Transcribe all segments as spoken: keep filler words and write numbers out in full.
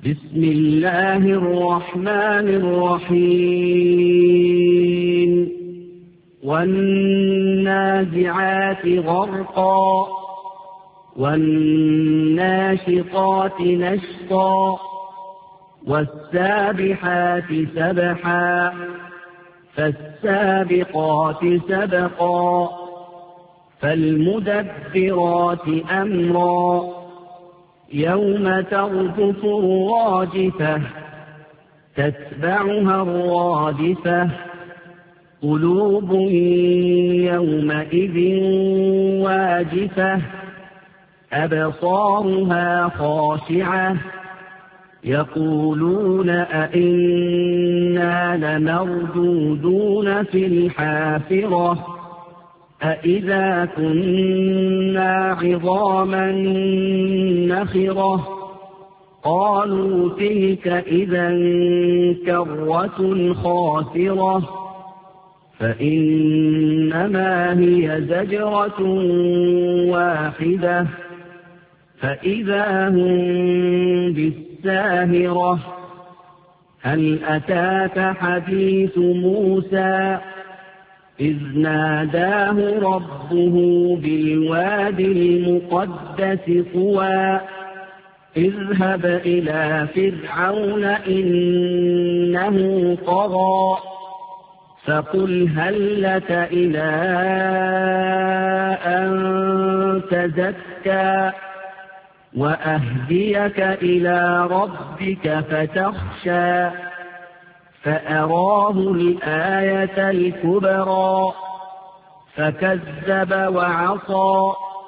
بسم الله الرحمن الرحيم والنازعات غرقا والناشطات نشطا والسابحات سبحا فالسابقات سبقا فالمدبرات أمرا يوم ترجف الراجفة تتبعها الرادفة قلوب يومئذ واجفة أبصارها خاشعة يقولون أئنا لمردودون في الحافرة أئذا كنا عظاما نخرة قالوا تلك إذا كرة خاسرة فإنما هي زجرة واحدة فإذا هم بالساهرة هل أتاك حديث موسى إذ ناداه ربه بالواد المقدس طوى اذهب إلى فرعون إنه طغى فقل هل لك إلى أن تزكى وأهديك إلى ربك فتخشى فأراه الآية الكبرى فكذب وعصى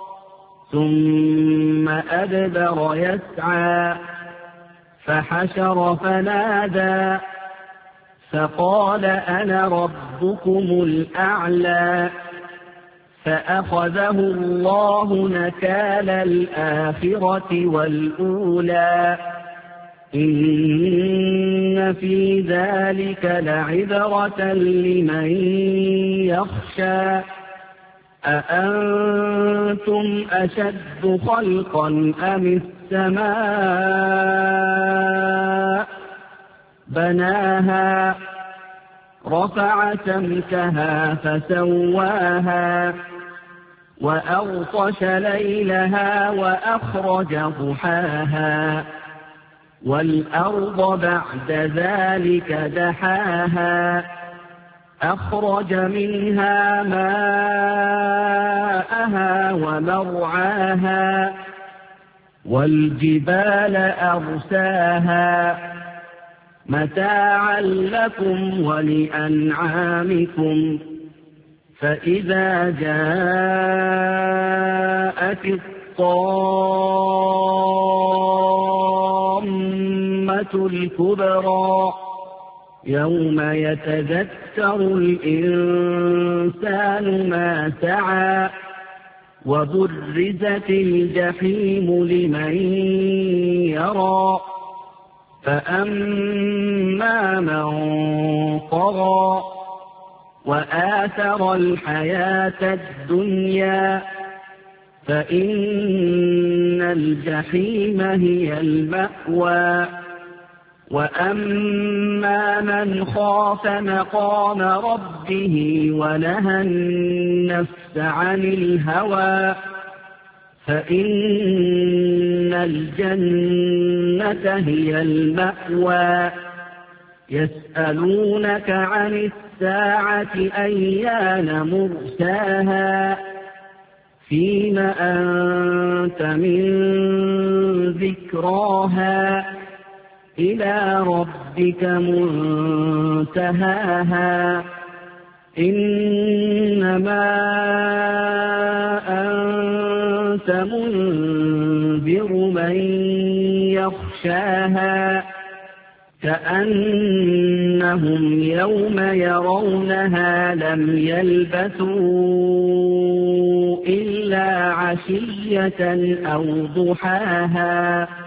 ثم أدبر يسعى فحشر فنادى فقال أنا ربكم الأعلى فأخذه الله نكال الآخرة والأولى إن في ذلك لعبرة لمن يخشى أأنتم أشد خلقا أم السماء بناها رفع سمكها فسواها وأغطش ليلها وأخرج ضحاها والأرض بعد ذلك دحاها أخرج منها ماءها ومرعاها والجبال أرساها متاعا لكم ولأنعامكم فإذا جاءت الطامة الكبرى يوم يتذكر الإنسان ما سعى وبرزت الجحيم لمن يرى فأما من طغى وآثر الحياة الدنيا فإن الجحيم هي المأوى وأما من خاف مقام ربه ونهى النفس عن الهوى فإن الجنة هي المأوى يسألونك عن الساعة أيان مرساها فيم أنت من ذكراها إلى ربك منتهاها إنما أنت منذر من يخشاها كأنهم يوم يرونها لم يلبثوا إلا عشية أو ضحاها